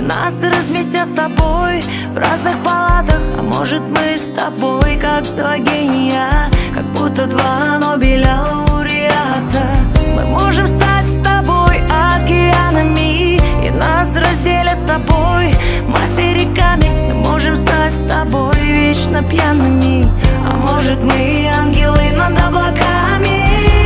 нас разместят с тобой в разных палатах. А может, мы с тобой как два гения, как будто два Нобеля лауреата. Мы можем стать с тобой океанами, и нас разделят с тобой материками. Мы можем стать с тобой вечно пьяными, а может, мы ангелы над облаками.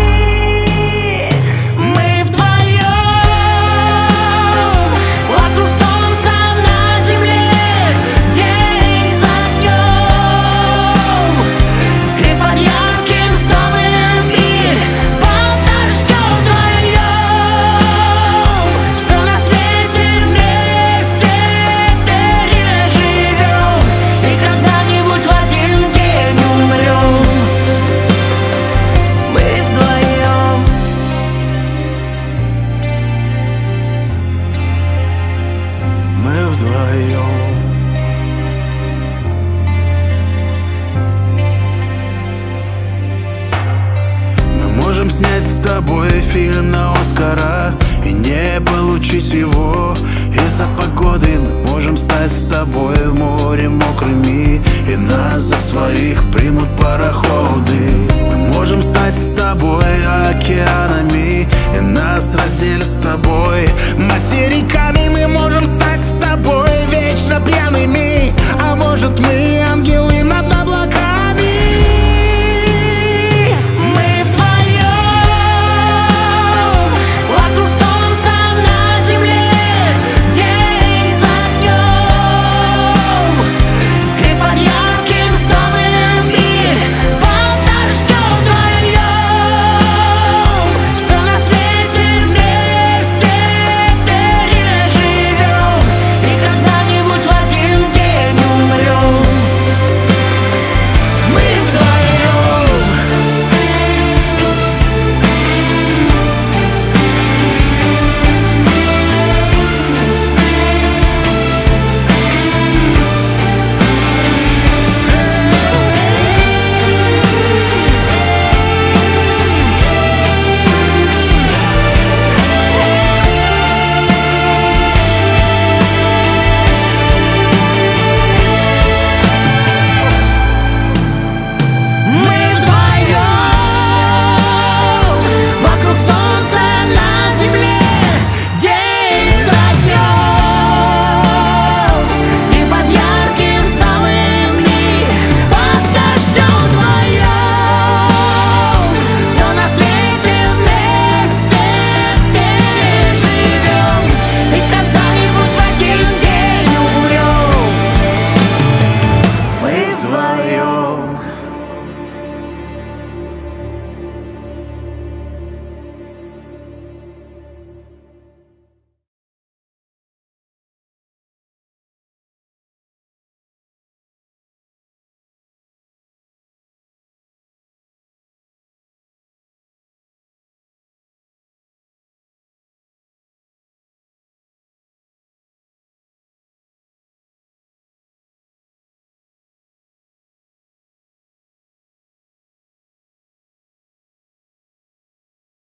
Можем снять с тобой фильм на Оскара и не получить его из-за погоды. Мы можем стать с тобой в море мокрыми, и нас за своих примут пароходы. Мы можем стать с тобой океанами, и нас разделят с тобой материками. Мы можем стать с тобой вечно пьяными, а может, мы ангелы над